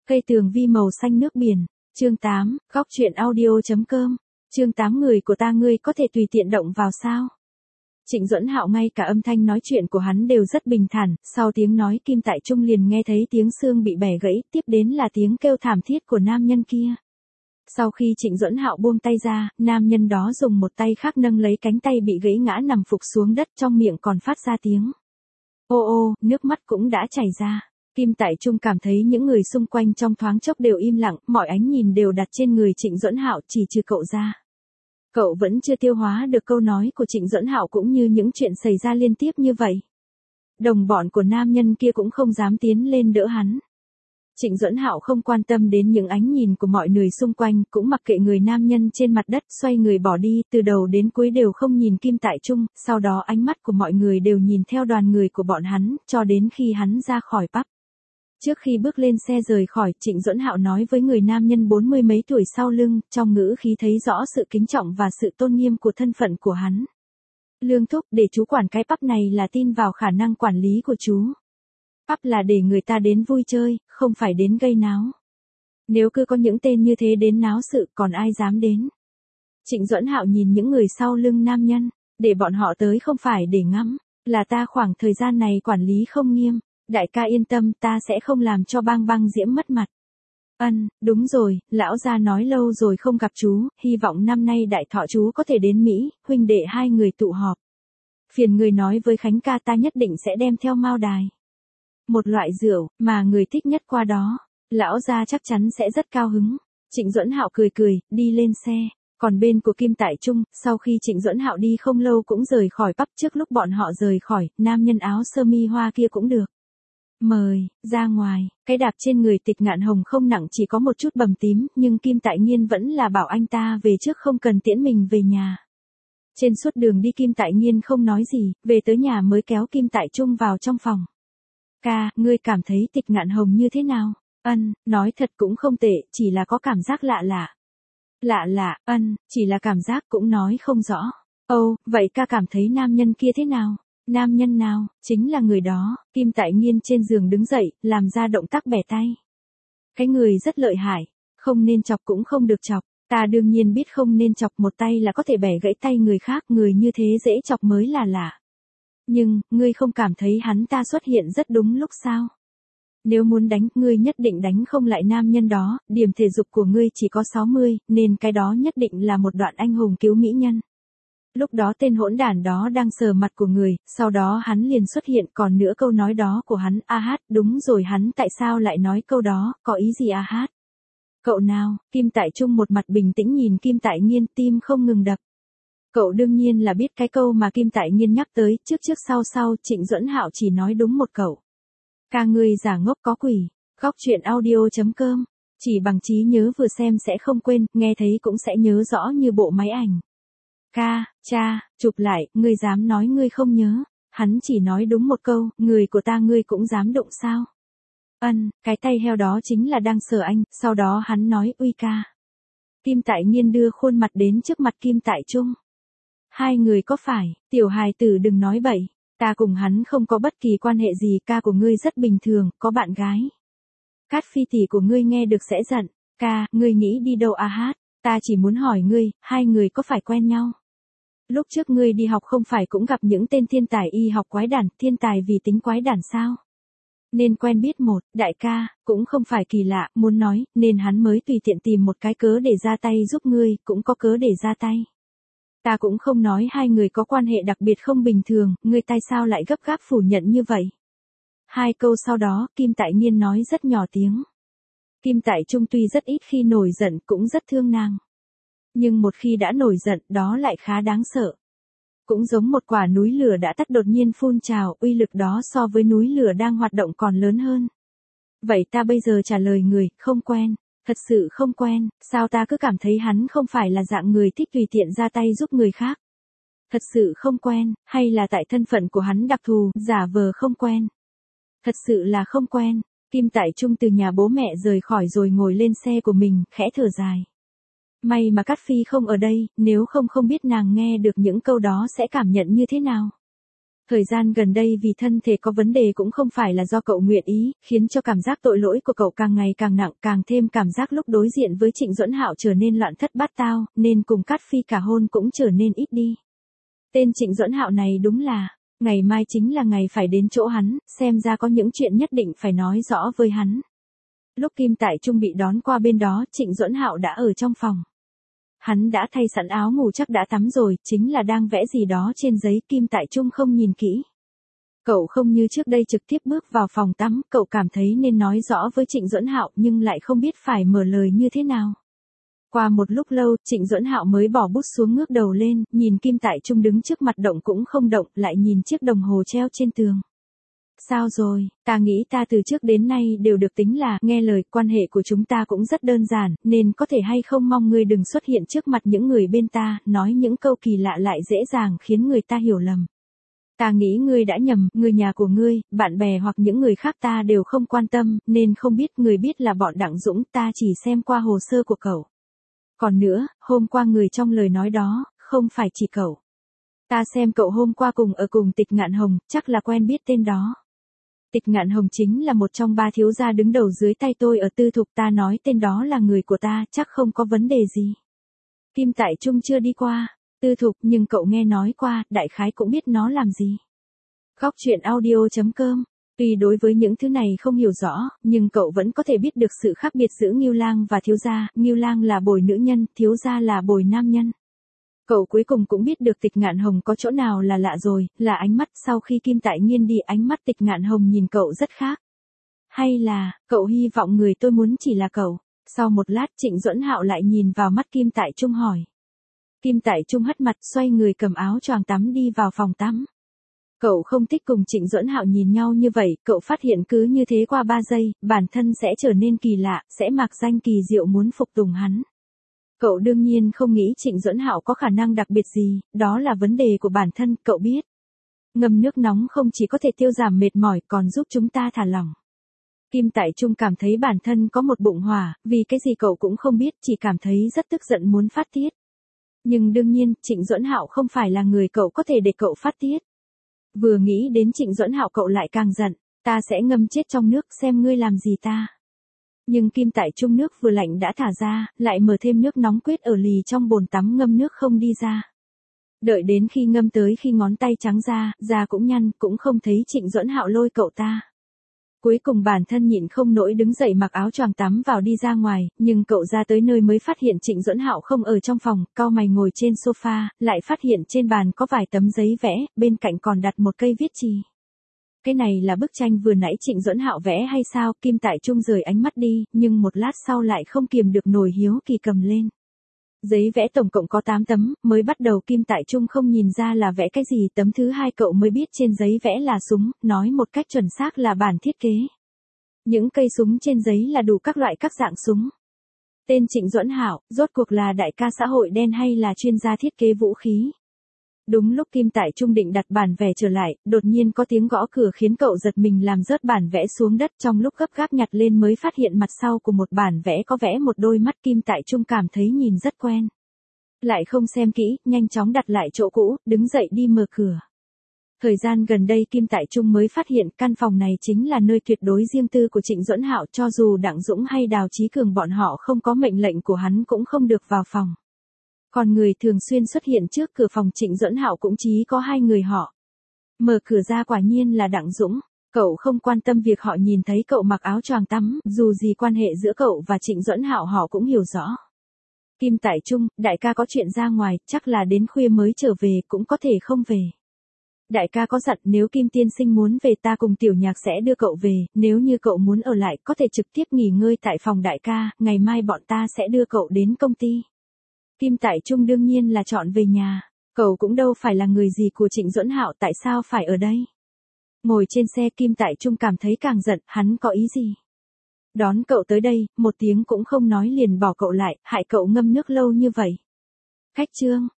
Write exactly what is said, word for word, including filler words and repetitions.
Cây tường vi màu xanh nước biển. Chương tám, góc truyện audio.com. Chương tám người của ta ngươi có thể tùy tiện động vào sao? Trịnh Duẫn Hạo ngay cả âm thanh nói chuyện của hắn đều rất bình thản, sau tiếng nói Kim Tại Trung liền nghe thấy tiếng xương bị bẻ gãy, tiếp đến là tiếng kêu thảm thiết của nam nhân kia. Sau khi Trịnh Duẫn Hạo buông tay ra, nam nhân đó dùng một tay khác nâng lấy cánh tay bị gãy ngã nằm phục xuống đất, trong miệng còn phát ra tiếng ô ô, nước mắt cũng đã chảy ra. Kim Tại Trung cảm thấy những người xung quanh trong thoáng chốc đều im lặng, mọi ánh nhìn đều đặt trên người Trịnh Duẫn Hạo, chỉ trừ cậu ra. Cậu vẫn chưa tiêu hóa được câu nói của Trịnh Duẫn Hạo cũng như những chuyện xảy ra liên tiếp như vậy. Đồng bọn của nam nhân kia cũng không dám tiến lên đỡ hắn. Trịnh Duẫn Hạo không quan tâm đến những ánh nhìn của mọi người xung quanh, cũng mặc kệ người nam nhân trên mặt đất, xoay người bỏ đi, từ đầu đến cuối đều không nhìn Kim Tại Trung, sau đó ánh mắt của mọi người đều nhìn theo đoàn người của bọn hắn, cho đến khi hắn ra khỏi pub. Trước khi bước lên xe rời khỏi, Trịnh Duẫn Hạo nói với người nam nhân bốn mươi mấy tuổi sau lưng, trong ngữ khí thấy rõ sự kính trọng và sự tôn nghiêm của thân phận của hắn. Lương thúc, để chú quản cái pub này là tin vào khả năng quản lý của chú. Pub là để người ta đến vui chơi, không phải đến gây náo. Nếu cứ có những tên như thế đến náo sự, còn ai dám đến? Trịnh Duẫn Hạo nhìn những người sau lưng nam nhân, để bọn họ tới không phải để ngắm, là ta khoảng thời gian này quản lý không nghiêm. Đại ca yên tâm, ta sẽ không làm cho Bang Bang Diễm mất mặt. Ân, đúng rồi, lão gia nói lâu rồi không gặp chú, hy vọng năm nay đại thọ chú có thể đến Mỹ, huynh đệ hai người tụ họp. Phiền người nói với Khánh ca ta nhất định sẽ đem theo Mao Đài. Một loại rượu, mà người thích nhất qua đó, lão gia chắc chắn sẽ rất cao hứng. Trịnh Duẫn Hạo cười cười, đi lên xe. Còn bên của Kim Tại Trung, sau khi Trịnh Duẫn Hạo đi không lâu cũng rời khỏi pub. Trước lúc bọn họ rời khỏi, nam nhân áo sơ mi hoa kia cũng được mời ra ngoài. Cái đạp trên người Tịch Ngạn Hồng không nặng, chỉ có một chút bầm tím, nhưng Kim Tại Nghiên vẫn là bảo anh ta về trước không cần tiễn mình về nhà. Trên suốt đường đi Kim Tại Nghiên không nói gì, về tới nhà mới kéo Kim Tại Trung vào trong phòng. Ca, ngươi cảm thấy Tịch Ngạn Hồng như thế nào? Ân, nói thật cũng không tệ, chỉ là có cảm giác lạ lạ. Lạ lạ, ân, chỉ là cảm giác cũng nói không rõ. Ồ, vậy ca cảm thấy nam nhân kia thế nào? Nam nhân nào? Chính là người đó. Kim Tại Nghiên trên giường đứng dậy, làm ra động tác bẻ tay. Cái người rất lợi hại, không nên chọc cũng không được chọc. Ta đương nhiên biết không nên chọc, một tay là có thể bẻ gãy tay người khác, người như thế dễ chọc mới là lạ. Nhưng, ngươi không cảm thấy hắn ta xuất hiện rất đúng lúc sao? Nếu muốn đánh, ngươi nhất định đánh không lại nam nhân đó, điểm thể dục của ngươi chỉ có sáu mươi, nên cái đó nhất định là một đoạn anh hùng cứu mỹ nhân. Lúc đó tên hỗn đản đó đang sờ mặt của người, sau đó hắn liền xuất hiện, còn nữa câu nói đó của hắn, a hát, đúng rồi, hắn tại sao lại nói câu đó, có ý gì a hát? Cậu nào? Kim Tại Trung một mặt bình tĩnh nhìn Kim Tại Nghiên, tim không ngừng đập. Cậu đương nhiên là biết cái câu mà Kim Tại Nghiên nhắc tới, trước trước sau sau, Trịnh Duẫn Hạo chỉ nói đúng một cậu. Ca ngươi giả ngốc có quỷ. Góc truyện audio.com. Chỉ bằng trí nhớ vừa xem sẽ không quên, nghe thấy cũng sẽ nhớ rõ như bộ máy ảnh. Ca, cha, chụp lại, ngươi dám nói ngươi không nhớ. Hắn chỉ nói đúng một câu, người của ta ngươi cũng dám đụng sao? Ân, cái tay heo đó chính là đang sờ anh, sau đó hắn nói, uy ca. Kim Tại Nghiên đưa khuôn mặt đến trước mặt Kim Tại Trung. Hai người có phải, tiểu hài tử đừng nói bậy, ta cùng hắn không có bất kỳ quan hệ gì, ca của ngươi rất bình thường, có bạn gái. Cát Phi tỷ của ngươi nghe được sẽ giận, ca, ngươi nghĩ đi đâu a hát, ta chỉ muốn hỏi ngươi, hai người có phải quen nhau? Lúc trước ngươi đi học không phải cũng gặp những tên thiên tài y học quái đản, thiên tài vì tính quái đản sao? Nên quen biết một, đại ca, cũng không phải kỳ lạ, muốn nói, nên hắn mới tùy tiện tìm một cái cớ để ra tay giúp ngươi, cũng có cớ để ra tay. Ta cũng không nói hai người có quan hệ đặc biệt không bình thường, ngươi tại sao lại gấp gáp phủ nhận như vậy? Hai câu sau đó, Kim Tại Nghiên nói rất nhỏ tiếng. Kim Tại Trung tuy rất ít khi nổi giận, cũng rất thương nàng. Nhưng một khi đã nổi giận, đó lại khá đáng sợ. Cũng giống một quả núi lửa đã tắt đột nhiên phun trào, uy lực đó so với núi lửa đang hoạt động còn lớn hơn. Vậy ta bây giờ trả lời người, không quen. Thật sự không quen, sao ta cứ cảm thấy hắn không phải là dạng người thích tùy tiện ra tay giúp người khác. Thật sự không quen, hay là tại thân phận của hắn đặc thù, giả vờ không quen. Thật sự là không quen. Kim Tại Trung từ nhà bố mẹ rời khỏi rồi ngồi lên xe của mình, khẽ thở dài. May mà Cát Phi không ở đây, nếu không không biết nàng nghe được những câu đó sẽ cảm nhận như thế nào. Thời gian gần đây vì thân thể có vấn đề cũng không phải là do cậu nguyện ý, khiến cho cảm giác tội lỗi của cậu càng ngày càng nặng, càng thêm cảm giác lúc đối diện với Trịnh Duẫn Hạo trở nên loạn thất bát tao, nên cùng Cát Phi cả hôn cũng trở nên ít đi. Tên Trịnh Duẫn Hạo này đúng là, ngày mai chính là ngày phải đến chỗ hắn, xem ra có những chuyện nhất định phải nói rõ với hắn. Lúc Kim Tại Trung bị đón qua bên đó, Trịnh Duẫn Hạo đã ở trong phòng. Hắn đã thay sẵn áo ngủ, chắc đã tắm rồi, chính là đang vẽ gì đó trên giấy. Kim Tại Trung không nhìn kỹ. Cậu không như trước đây trực tiếp bước vào phòng tắm, cậu cảm thấy nên nói rõ với Trịnh Duẫn Hạo nhưng lại không biết phải mở lời như thế nào. Qua một lúc lâu, Trịnh Duẫn Hạo mới bỏ bút xuống, ngước đầu lên, nhìn Kim Tại Trung đứng trước mặt động cũng không động, lại nhìn chiếc đồng hồ treo trên tường. Sao rồi, ta nghĩ ta từ trước đến nay đều được tính là nghe lời, quan hệ của chúng ta cũng rất đơn giản, nên có thể hay không mong ngươi đừng xuất hiện trước mặt những người bên ta, nói những câu kỳ lạ lại dễ dàng khiến người ta hiểu lầm. Ta nghĩ ngươi đã nhầm, người nhà của ngươi, bạn bè hoặc những người khác ta đều không quan tâm, nên không biết. Người biết là bọn Đặng Dũng, ta chỉ xem qua hồ sơ của cậu. Còn nữa, hôm qua người trong lời nói đó, không phải chỉ cậu. Ta xem cậu hôm qua cùng ở cùng Tịch Ngạn Hồng, chắc là quen biết tên đó. Tịch Ngạn Hồng chính là một trong ba thiếu gia đứng đầu dưới tay tôi ở Tư Thục, ta nói tên đó là người của ta, chắc không có vấn đề gì. Kim Tại Trung chưa đi qua Tư Thục, nhưng cậu nghe nói qua, đại khái cũng biết nó làm gì. Góc truyện audio chấm com. Tuy đối với những thứ này không hiểu rõ, nhưng cậu vẫn có thể biết được sự khác biệt giữa Ngưu Lang và thiếu gia. Ngưu Lang là bồi nữ nhân, thiếu gia là bồi nam nhân. Cậu cuối cùng cũng biết được Tịch Ngạn Hồng có chỗ nào là lạ rồi, là ánh mắt. Sau khi Kim Tại Nghiên đi, ánh mắt Tịch Ngạn Hồng nhìn cậu rất khác. Hay là, cậu hy vọng người tôi muốn chỉ là cậu? Sau một lát, Trịnh Duẫn Hạo lại nhìn vào mắt Kim Tại Trung hỏi. Kim Tại Trung hất mặt, xoay người cầm áo choàng tắm đi vào phòng tắm. Cậu không thích cùng Trịnh Duẫn Hạo nhìn nhau như vậy, cậu phát hiện cứ như thế qua ba giây, bản thân sẽ trở nên kỳ lạ, sẽ mạc danh kỳ diệu muốn phục tùng hắn. Cậu đương nhiên không nghĩ Trịnh Duẫn Hạo có khả năng đặc biệt gì, đó là vấn đề của bản thân, cậu biết. Ngâm nước nóng không chỉ có thể tiêu giảm mệt mỏi, còn giúp chúng ta thả lỏng. Kim Tại Trung cảm thấy bản thân có một bụng hỏa, vì cái gì cậu cũng không biết, chỉ cảm thấy rất tức giận muốn phát tiết. Nhưng đương nhiên, Trịnh Duẫn Hạo không phải là người cậu có thể để cậu phát tiết. Vừa nghĩ đến Trịnh Duẫn Hạo cậu lại càng giận, ta sẽ ngâm chết trong nước xem ngươi làm gì ta. Nhưng Kim Tại Trung nước vừa lạnh đã thả ra, lại mở thêm nước nóng quyết ở lì trong bồn tắm ngâm nước không đi ra. Đợi đến khi ngâm tới khi ngón tay trắng ra, da cũng nhăn, cũng không thấy Trịnh Duẫn Hạo lôi cậu ta. Cuối cùng bản thân nhịn không nổi đứng dậy mặc áo choàng tắm vào đi ra ngoài, nhưng cậu ra tới nơi mới phát hiện Trịnh Duẫn Hạo không ở trong phòng, cau mày ngồi trên sofa, lại phát hiện trên bàn có vài tấm giấy vẽ, bên cạnh còn đặt một cây viết chì. Cái này là bức tranh vừa nãy Trịnh Duẫn Hạo vẽ hay sao? Kim Tại Trung rời ánh mắt đi, nhưng một lát sau lại không kiềm được nổi hiếu kỳ cầm lên. Giấy vẽ tổng cộng có tám tấm, mới bắt đầu Kim Tại Trung không nhìn ra là vẽ cái gì, tấm thứ hai cậu mới biết trên giấy vẽ là súng, nói một cách chuẩn xác là bản thiết kế. Những cây súng trên giấy là đủ các loại các dạng súng. Tên Trịnh Duẫn Hạo, rốt cuộc là đại ca xã hội đen hay là chuyên gia thiết kế vũ khí? Đúng lúc Kim Tại Trung định đặt bản vẽ trở lại, đột nhiên có tiếng gõ cửa khiến cậu giật mình làm rớt bản vẽ xuống đất, trong lúc gấp gáp nhặt lên mới phát hiện mặt sau của một bản vẽ có vẽ một đôi mắt. Kim Tại Trung cảm thấy nhìn rất quen. Lại không xem kỹ, nhanh chóng đặt lại chỗ cũ, đứng dậy đi mở cửa. Thời gian gần đây Kim Tại Trung mới phát hiện căn phòng này chính là nơi tuyệt đối riêng tư của Trịnh Duẫn Hạo, cho dù Đặng Dũng hay Đào Chí Cường bọn họ không có mệnh lệnh của hắn cũng không được vào phòng. Còn người thường xuyên xuất hiện trước cửa phòng Trịnh Duẫn Hạo cũng chỉ có hai người họ. Mở cửa ra quả nhiên là Đặng Dũng. Cậu không quan tâm việc họ nhìn thấy cậu mặc áo choàng tắm, dù gì quan hệ giữa cậu và Trịnh Duẫn Hạo họ cũng hiểu rõ. Kim Tại Trung, đại ca có chuyện ra ngoài, chắc là đến khuya mới trở về, cũng có thể không về. Đại ca có dặn nếu Kim tiên sinh muốn về ta cùng Tiểu Nhạc sẽ đưa cậu về, nếu như cậu muốn ở lại có thể trực tiếp nghỉ ngơi tại phòng đại ca, ngày mai bọn ta sẽ đưa cậu đến công ty. Kim Tại Trung đương nhiên là chọn về nhà, cậu cũng đâu phải là người gì của Trịnh Duẫn Hạo, tại sao phải ở đây? Ngồi trên xe Kim Tại Trung cảm thấy càng giận, hắn có ý gì? Đón cậu tới đây, một tiếng cũng không nói liền bỏ cậu lại, hại cậu ngâm nước lâu như vậy. Khách trương,